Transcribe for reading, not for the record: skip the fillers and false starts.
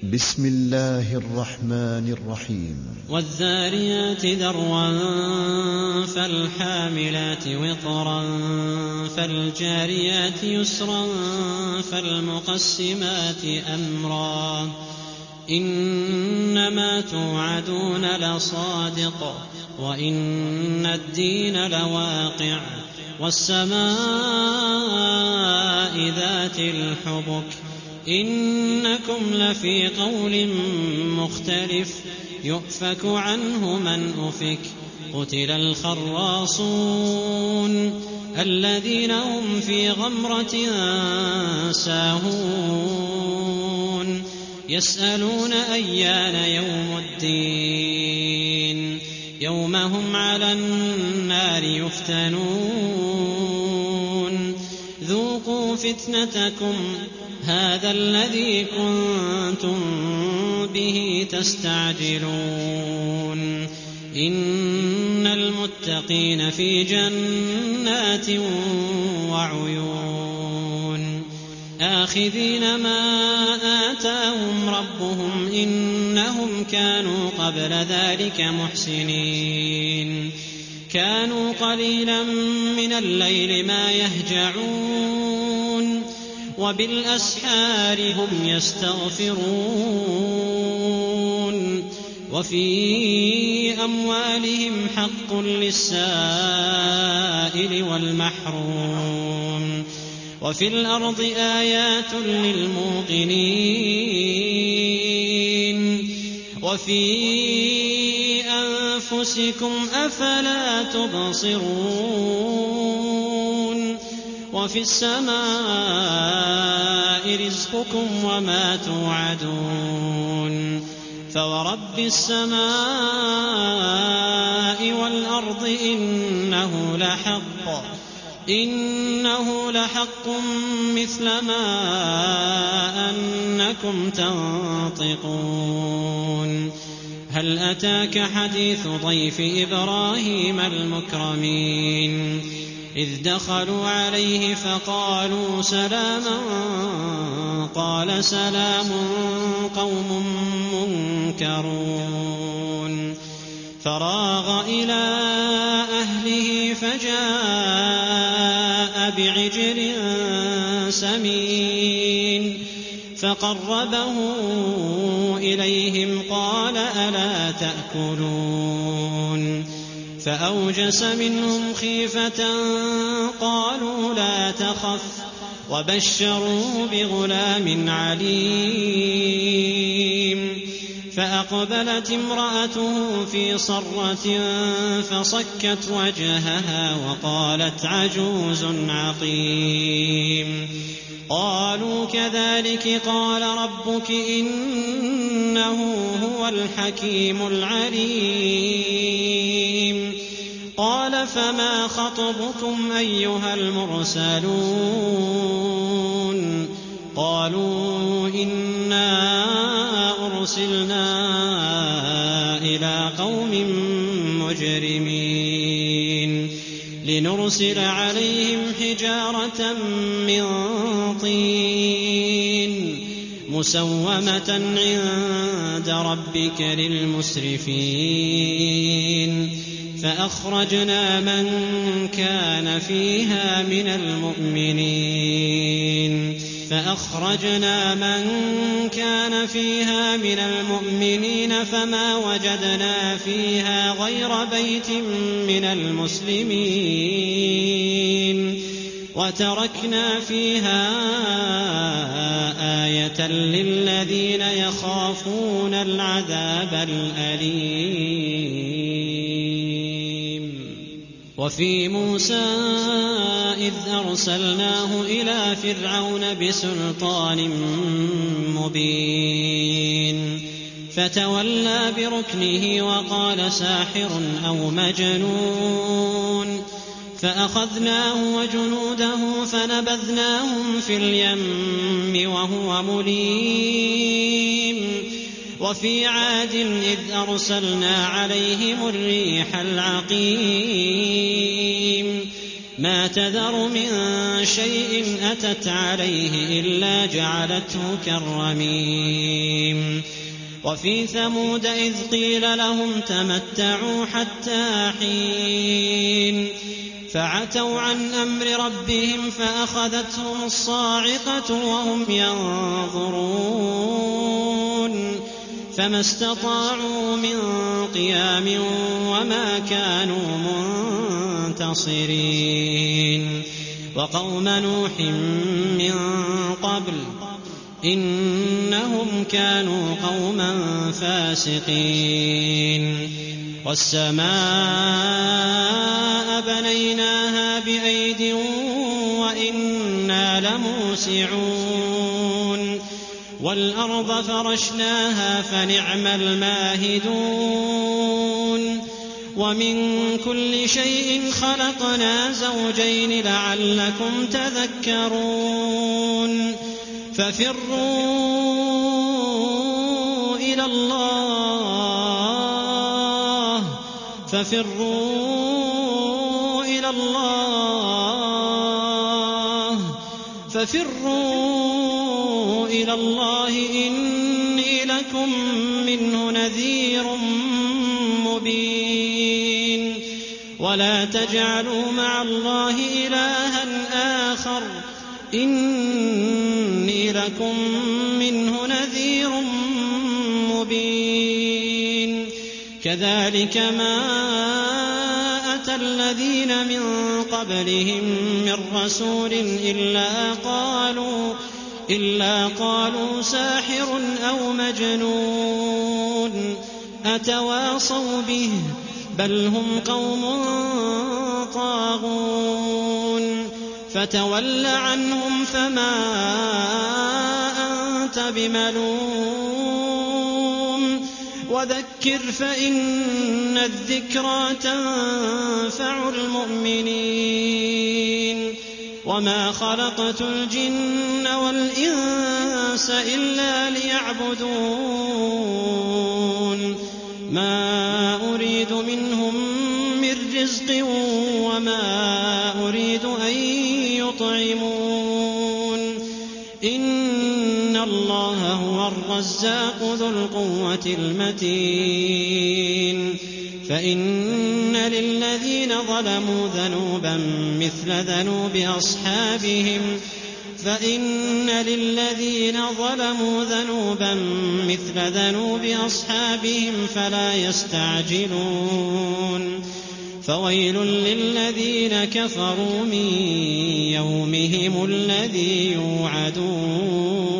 بسم الله الرحمن الرحيم. والذاريات ذروا فالحاملات وقرا فالجاريات يسرا فالمقسمات أمرا إنما توعدون لصادق وإن الدين لواقع والسماء ذات الحبك إنكم لفي قول مختلف يؤفك عنه من أفك قتل الخراصون الذين هم في غمرة ساهون يسألون أيان يوم الدين يوم هم على النار يفتنون ذوقوا فتنتكم هذا الذي كنتم به تستعجلون إن المتقين في جنات وعيون آخذين ما آتاهم ربهم إنهم كانوا قبل ذلك محسنين كانوا قليلا من الليل ما يهجعون وبالأسحار هم يستغفرون وفي أموالهم حق للسائل والمحروم وفي الأرض آيات للموقنين وفي أنفسكم أفلا تبصرون وفي السماء رزقكم وما توعدون فورب السماء والأرض إنه لحق مثل ما أنكم تنطقون هل أتاك حديث ضيف إبراهيم المكرمين إذ دخلوا عليه فقالوا سلاما قال سلام قوم منكرون فراغ إلى أهله فجاء بعجل سمين فقربه إليهم قال ألا تأكلون فأوجس منهم خيفة قالوا لا تخف وبشروه بغلام عليم فأقبلت امرأته في صرة فصكت وجهها وقالت عجوز عقيم قالوا كذلك قال ربك إنه هو الحكيم العليم قال فما خطبكم أيها المرسلون قالوا إنا أرسلنا إلى قوم مجرمين لنرسل عليهم حجارة من طين مسومة عند ربك للمسرفين فأخرجنا من كان فيها من المؤمنين فما وجدنا فيها غير بيت من المسلمين وتركنا فيها آية للذين يخافون العذاب الأليم وفي موسى إذ أرسلناه إلى فرعون بسلطان مبين فتولى بركنه وقال ساحر أو مجنون فأخذناه وجنوده فنبذناهم في اليم وهو مليم وفي عاد إذ أرسلنا عليهم الريح العقيم ما تذر من شيء أتت عليه إلا جعلته كالرميم وفي ثمود إذ قيل لهم تمتعوا حتى حين فعتوا عن أمر ربهم فأخذتهم الصاعقة وهم ينظرون فما استطاعوا من قيام وما كانوا منتصرين وقوم نوح من قبل إنهم كانوا قوما فاسقين والسماء بنيناها بأيد وإنا لموسعون والأرض فرشناها فنعم الماهدون ومن كل شيء خلقنا زوجين لعلكم تذكرون ففروا إلى الله إني لكم منه نذير مبين ولا تجعلوا مع الله إلها آخر إني لكم منه نذير مبين كذلك ما أتى الذين من قبلهم من رسول إلا قالوا ساحر أو مجنون أتواصوا به بل هم قوم طاغون فتول عنهم فما أنت بملوم وذكر فإن الذكرى تنفع المؤمنين وما خلقت الجن والإنس إلا ليعبدون ما أريد منهم من رزق وما أريد أن يطعمون إن الله هو الرزاق ذو القوة المتين فإن للذين ظلموا ذنوبا مثل ذنوب أصحابهم فلا يستعجلون فويل للذين كفروا من يومهم الذي يوعدون